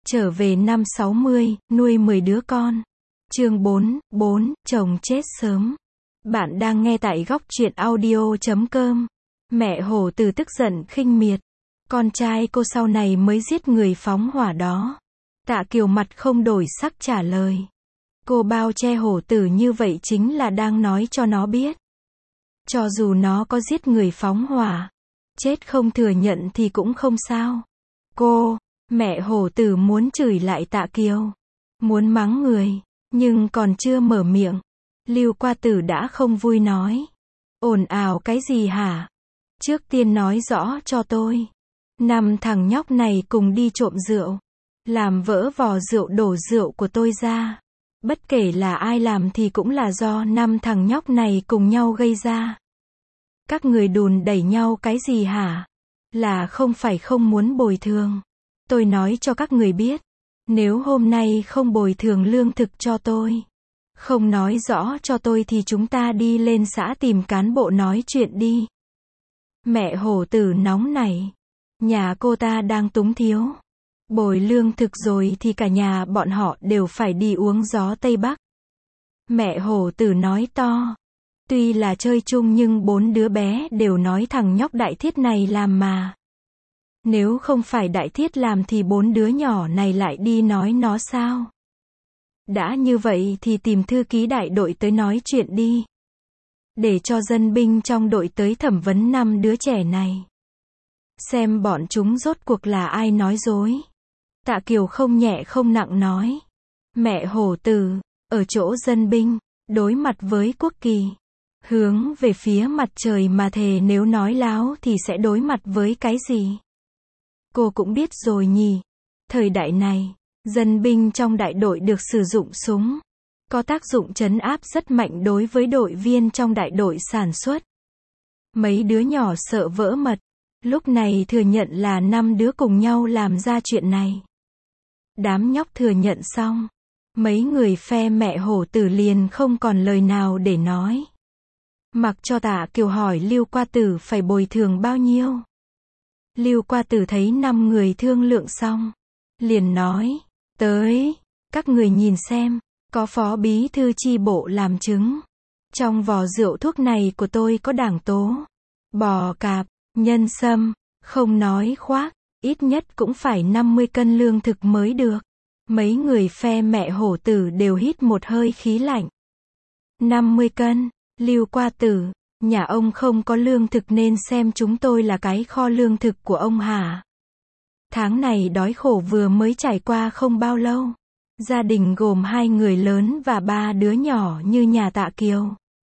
Trở về năm 60, nuôi 10 đứa con. Chương 4, chồng chết sớm. Bạn đang nghe tại góc truyện audio.com. Mẹ hổ tử tức giận khinh miệt. Con trai cô sau này mới giết người phóng hỏa đó. Tạ Kiều mặt không đổi sắc trả lời. Cô bao che hổ tử như vậy chính là đang nói cho nó biết. Cho dù nó có giết người phóng hỏa, chết không thừa nhận thì cũng không sao. Mẹ hổ tử muốn chửi lại Tạ Kiều, muốn mắng người, nhưng còn chưa mở miệng, Lưu Qua Tử đã không vui nói. Ồn ào cái gì hả? Trước tiên nói rõ cho tôi. 5 thằng nhóc này cùng đi trộm rượu, làm vỡ vò rượu đổ rượu của tôi ra. Bất kể là ai làm thì cũng là do 5 thằng nhóc này cùng nhau gây ra. Các người đùn đẩy nhau cái gì hả? Là không phải không muốn bồi thường. Tôi nói cho các người biết, nếu hôm nay không bồi thường lương thực cho tôi, không nói rõ cho tôi thì chúng ta đi lên xã tìm cán bộ nói chuyện đi. Mẹ hổ tử nóng nảy. Nhà cô ta đang túng thiếu. Bồi lương thực rồi thì cả nhà bọn họ đều phải đi uống gió Tây Bắc. Mẹ hổ tử nói to. Tuy là chơi chung nhưng 4 đứa bé đều nói thằng nhóc Đại Thiết này làm mà. Nếu không phải Đại Thiết làm thì 4 đứa nhỏ này lại đi nói nó sao? Đã như vậy thì tìm thư ký đại đội tới nói chuyện đi. Để cho dân binh trong đội tới thẩm vấn 5 đứa trẻ này. Xem bọn chúng rốt cuộc là ai nói dối. Tạ Kiều không nhẹ không nặng nói. Mẹ hổ tử, ở chỗ dân binh, đối mặt với quốc kỳ. Hướng về phía mặt trời mà thề nếu nói láo thì sẽ đối mặt với cái gì? Cô cũng biết rồi nhỉ. Thời đại này, dân binh trong đại đội được sử dụng súng. Có tác dụng trấn áp rất mạnh đối với đội viên trong đại đội sản xuất. Mấy đứa nhỏ sợ vỡ mật. Lúc này thừa nhận là 5 đứa cùng nhau làm ra chuyện này. Đám nhóc thừa nhận xong. Mấy người phe mẹ hổ tử liền không còn lời nào để nói. Mặc cho Tạ Kiều hỏi Lưu Qua Tử phải bồi thường bao nhiêu. Lưu Qua Tử thấy 5 người thương lượng xong, liền nói, tới, các người nhìn xem, có phó bí thư chi bộ làm chứng. Trong vò rượu thuốc này của tôi có đảng tố, bò cạp, nhân sâm, không nói khoác, ít nhất cũng phải 50 cân lương thực mới được. Mấy người phe mẹ hổ tử đều hít một hơi khí lạnh. 50 cân, Lưu Qua Tử, nhà ông không có lương thực nên xem chúng tôi là cái kho lương thực của ông hả? Tháng này đói khổ vừa mới trải qua không bao lâu. Gia đình gồm 2 người lớn và 3 đứa nhỏ như nhà Tạ Kiều.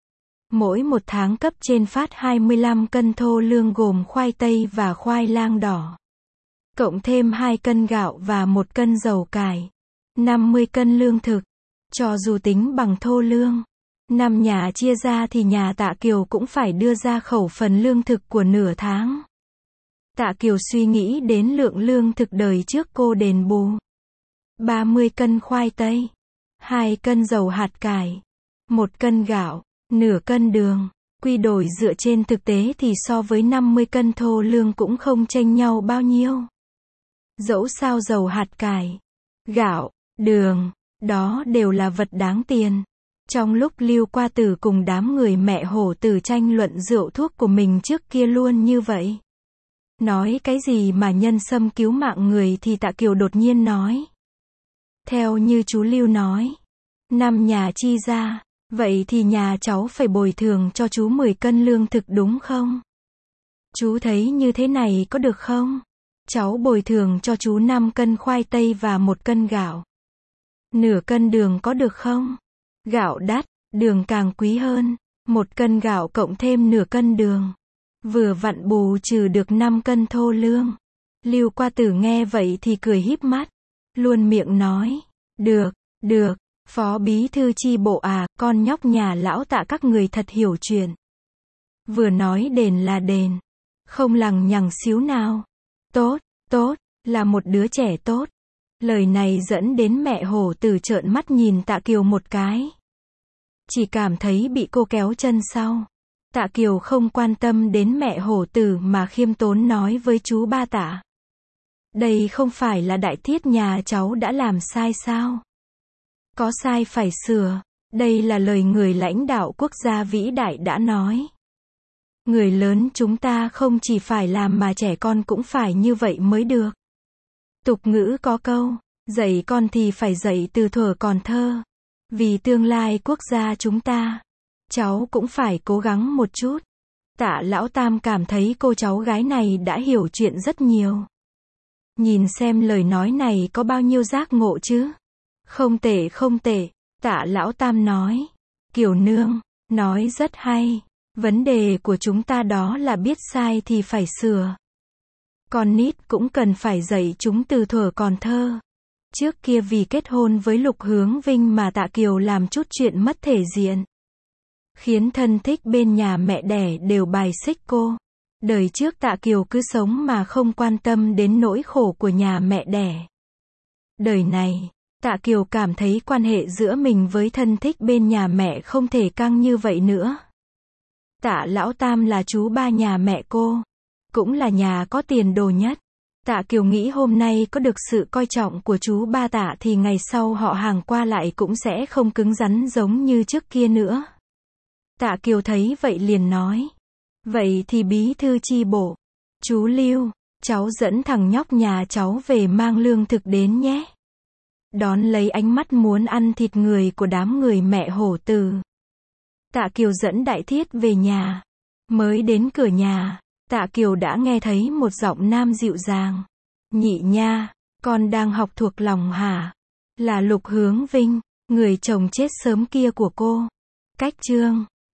Mỗi một tháng cấp trên phát 25 cân thô lương gồm khoai tây và khoai lang đỏ. Cộng thêm 2 cân gạo và 1 cân dầu cải. 50 cân lương thực. Cho dù tính bằng thô lương, 5 nhà chia ra thì nhà Tạ Kiều cũng phải đưa ra khẩu phần lương thực của nửa tháng. Tạ Kiều suy nghĩ đến lượng lương thực đời trước cô đền bù. 30 cân khoai tây, 2 cân dầu hạt cải, 1 cân gạo, nửa cân đường. Quy đổi dựa trên thực tế thì so với 50 cân thô lương cũng không chênh nhau bao nhiêu. Dẫu sao dầu hạt cải, gạo, đường, đó đều là vật đáng tiền. Trong lúc Lưu Qua Tử cùng đám người mẹ hổ tử tranh luận rượu thuốc của mình trước kia luôn như vậy. Nói cái gì mà nhân sâm cứu mạng người thì Tạ Kiều đột nhiên nói. Theo như chú Lưu nói, 5 nhà chi ra, vậy thì nhà cháu phải bồi thường cho chú 10 cân lương thực đúng không? Chú thấy như thế này có được không? Cháu bồi thường cho chú 5 cân khoai tây và 1 cân gạo. Nửa cân đường có được không? Gạo đắt, đường càng quý hơn. 1 cân gạo cộng thêm nửa cân đường. Vừa vặn bù trừ được 5 cân thô lương. Lưu Qua Tử nghe vậy thì cười híp mắt. Luôn miệng nói. Được, phó bí thư chi bộ à, con nhóc nhà lão Tạ các người thật hiểu chuyện. Vừa nói đền là đền. Không lằng nhằng xíu nào. Tốt, là một đứa trẻ tốt. Lời này dẫn đến mẹ hổ tử trợn mắt nhìn Tạ Kiều một cái. Chỉ cảm thấy bị cô kéo chân sau. Tạ Kiều không quan tâm đến mẹ hổ tử mà khiêm tốn nói với chú ba Tạ. Đây không phải là đại tiết nhà cháu đã làm sai sao? Có sai phải sửa. Đây là lời người lãnh đạo quốc gia vĩ đại đã nói. Người lớn chúng ta không chỉ phải làm mà trẻ con cũng phải như vậy mới được. Tục ngữ có câu, dạy con thì phải dạy từ thuở còn thơ. Vì tương lai quốc gia chúng ta, cháu cũng phải cố gắng một chút. Tạ Lão Tam cảm thấy cô cháu gái này đã hiểu chuyện rất nhiều. Nhìn xem lời nói này có bao nhiêu giác ngộ chứ. Không tệ không tệ, Tạ Lão Tam nói. Kiều nương, nói rất hay. Vấn đề của chúng ta đó là biết sai thì phải sửa. Con nít cũng cần phải dạy chúng từ thuở còn thơ. Trước kia vì kết hôn với Lục Hướng Vinh mà Tạ Kiều làm chút chuyện mất thể diện. Khiến thân thích bên nhà mẹ đẻ đều bài xích cô. Đời trước Tạ Kiều cứ sống mà không quan tâm đến nỗi khổ của nhà mẹ đẻ. Đời này, Tạ Kiều cảm thấy quan hệ giữa mình với thân thích bên nhà mẹ không thể căng như vậy nữa. Tạ Lão Tam là chú ba nhà mẹ cô, cũng là nhà có tiền đồ nhất. Tạ Kiều nghĩ hôm nay có được sự coi trọng của chú ba Tạ thì ngày sau họ hàng qua lại cũng sẽ không cứng rắn giống như trước kia nữa. Tạ Kiều thấy vậy liền nói. Vậy thì bí thư chi bộ, chú Lưu, cháu dẫn thằng nhóc nhà cháu về mang lương thực đến nhé. Đón lấy ánh mắt muốn ăn thịt người của đám người mẹ hổ tử. Tạ Kiều dẫn Đại Thiết về nhà. Mới đến cửa nhà, Tạ Kiều đã nghe thấy một giọng nam dịu dàng. Nhị nha, con đang học thuộc lòng hả? Là Lục Hướng Vinh, người chồng chết sớm kia của cô. Cách chương